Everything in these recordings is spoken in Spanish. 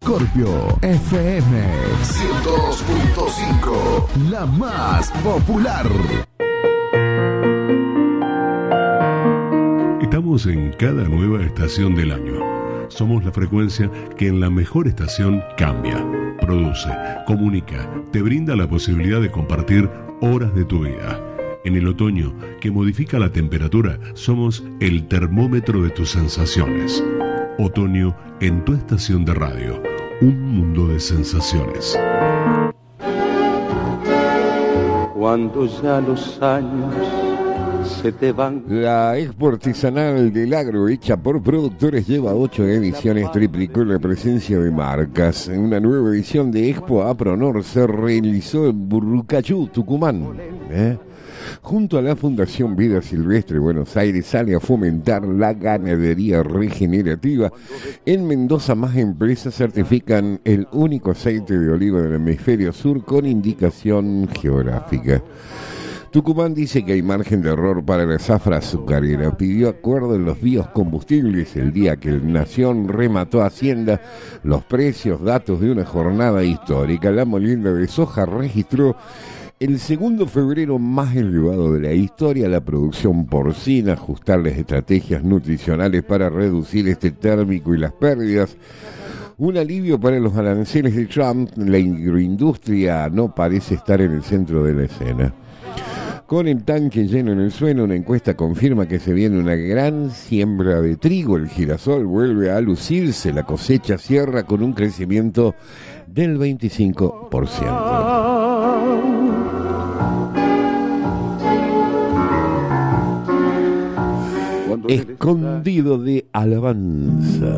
Scorpio FM 102.5, la más popular. Estamos en cada nueva estación del año. Somos la frecuencia que en la mejor estación cambia, produce, comunica, te brinda la posibilidad de compartir horas de tu vida. En el otoño, que modifica la temperatura, somos el termómetro de tus sensaciones. Otoño en tu estación de radio. Un mundo de sensaciones. Cuando ya los años se te van. La Expo Artesanal del Agro, hecha por productores, lleva 8 ediciones, triplicó la presencia de marcas. En una nueva edición de Expo Apronor se realizó en Burrucayú, Tucumán. Junto a la Fundación Vida Silvestre Buenos Aires sale a fomentar la ganadería regenerativa. En Mendoza, más empresas certifican el único aceite de oliva del hemisferio sur con indicación geográfica. Tucumán dice que hay margen de error para la zafra azucarera. Pidió acuerdo en los biocombustibles el día que el Nación remató a Hacienda los precios, datos de una jornada histórica. La molienda de soja registró el segundo febrero más elevado de la historia. La producción porcina, ajustar las estrategias nutricionales para reducir este térmico y las pérdidas. Un alivio para los aranceles de Trump. La agroindustria no parece estar en el centro de la escena. Con el tanque lleno en el suelo, una encuesta confirma que se viene una gran siembra de trigo. El girasol vuelve a lucirse. La cosecha cierra con un crecimiento del 25%. Escondido de alabanza.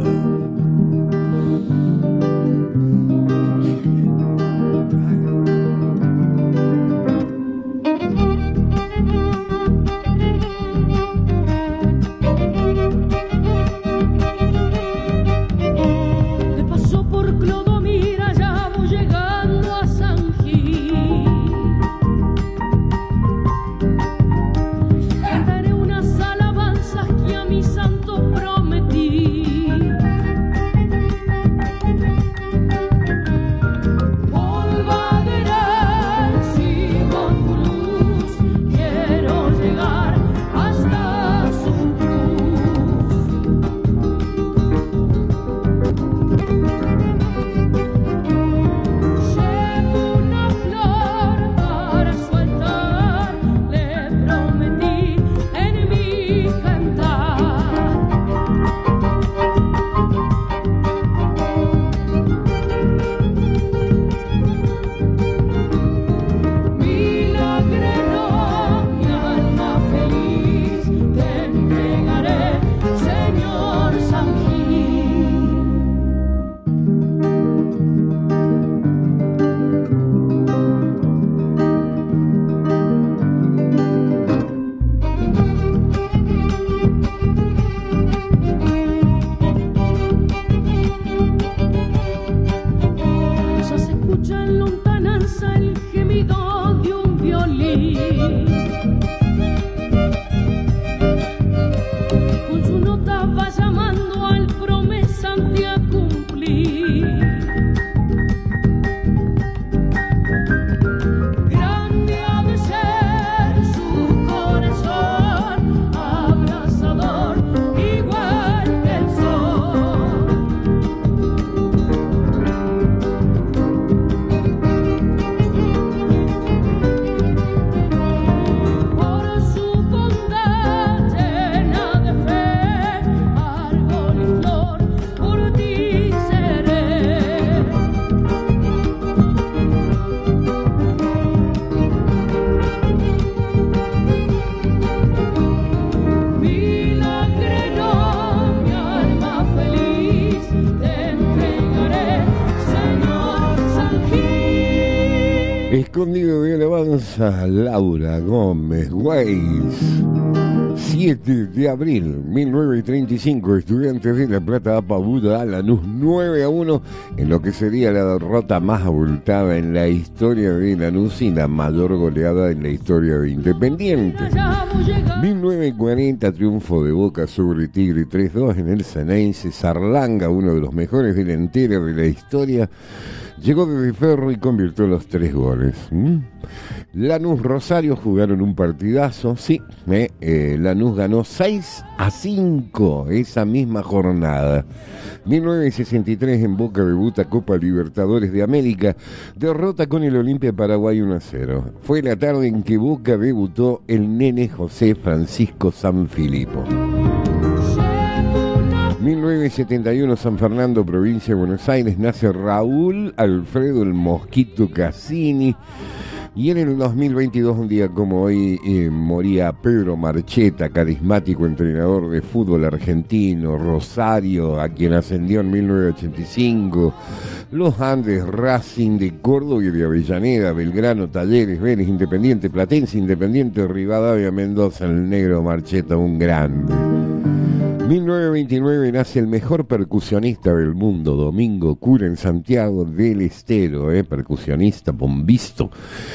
Escondido de alabanza, Laura Gómez Weiss. 7 de abril 1935, Estudiantes de La Plata apabulla a Lanús 9-1 en lo que sería la derrota más abultada en la historia de Lanús y la mayor goleada en la historia de Independiente. 1940, triunfo de Boca sobre Tigre 3-2 en el Xeneize. Zarlanga, uno de los mejores delanteros de la historia, llegó desde Ferro y convirtió los 3 goles. Lanús Rosario jugaron un partidazo, sí, Lanús ganó 6-5 esa misma jornada. 1963 en Boca debuta Copa Libertadores de América, derrota con el Olimpia de Paraguay 1-0. Fue la tarde en que Boca debutó el nene José Francisco Sanfilippo. 1971, San Fernando, provincia de Buenos Aires, nace Raúl Alfredo el Mosquito Cassini. Y en el 2022, un día como hoy, moría Pedro Marcheta, carismático entrenador de fútbol argentino, Rosario, a quien ascendió en 1985, los Andes, Racing de Córdoba y de Avellaneda, Belgrano, Talleres, Vélez, Independiente, Platense, Independiente, Rivadavia, Mendoza, el negro Marcheta, un grande. 1929 nace el mejor percusionista del mundo, Domingo Cura, en Santiago del Estero, percusionista, bombisto.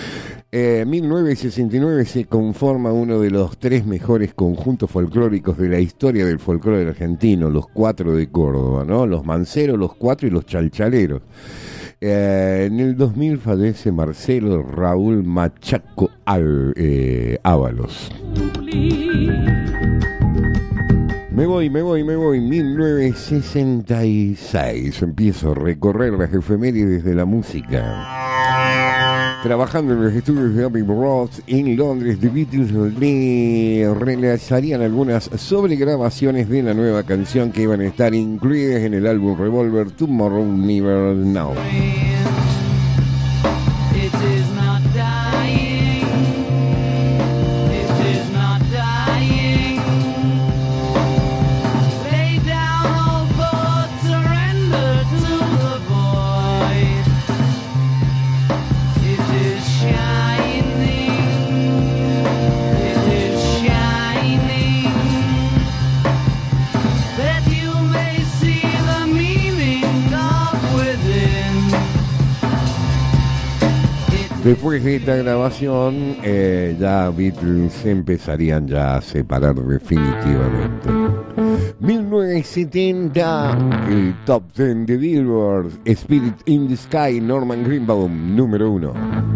1969 se conforma uno de los 3 mejores conjuntos folclóricos de la historia del folclore argentino, los 4 de Córdoba, ¿no? Los Manceros, los 4 y los Chalchaleros. En el 2000 fallece Marcelo Raúl Machaco Ábalos. Me voy, 1966, empiezo a recorrer las efemérides de la música. Trabajando en los estudios de Abbey Road en Londres, The Beatles realizarían algunas sobregrabaciones de la nueva canción que iban a estar incluidas en el álbum Revolver, Tomorrow Never Know. Después de esta grabación, ya Beatles se empezarían ya a separar definitivamente. 1970, el Top 10 de Billboard, Spirit in the Sky, Norman Greenbaum, número 1.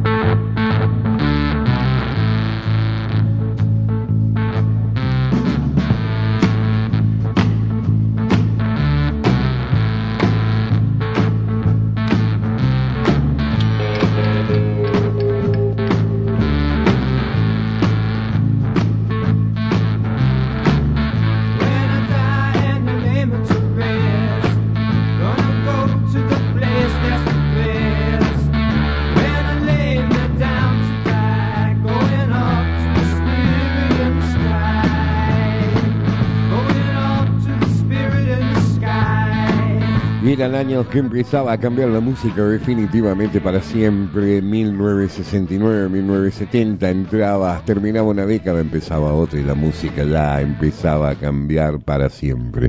Eran años que empezaba a cambiar la música definitivamente para siempre. 1969, 1970 terminaba una década, empezaba otra y la música ya empezaba a cambiar para siempre.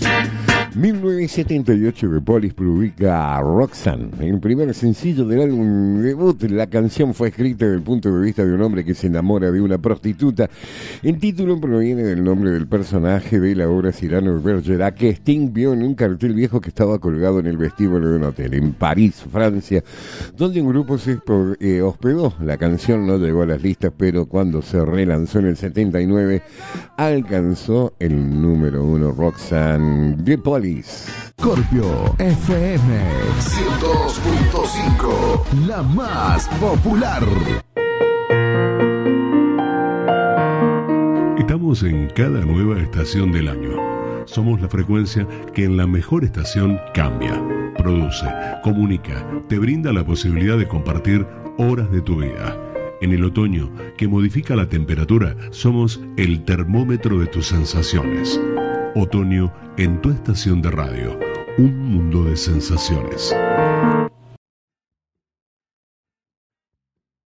1978, The Police publica Roxanne, el primer sencillo del álbum debut. La canción fue escrita desde el punto de vista de un hombre que se enamora de una prostituta. El título proviene del nombre del personaje de la obra Cyrano de Bergerac, que Sting vio en un cartel viejo que estaba colgado en el vestíbulo de un hotel en París, Francia, donde un grupo se hospedó. La canción no llegó a las listas, pero cuando se relanzó en el 79, alcanzó el número 1, Roxanne, The Police. Scorpio FM 102.5, la más popular. Estamos en cada nueva estación del año. Somos la frecuencia que en la mejor estación cambia, produce, comunica, te brinda la posibilidad de compartir horas de tu vida. En el otoño, que modifica la temperatura, somos el termómetro de tus sensaciones. Otoño en tu estación de radio. Un mundo de sensaciones.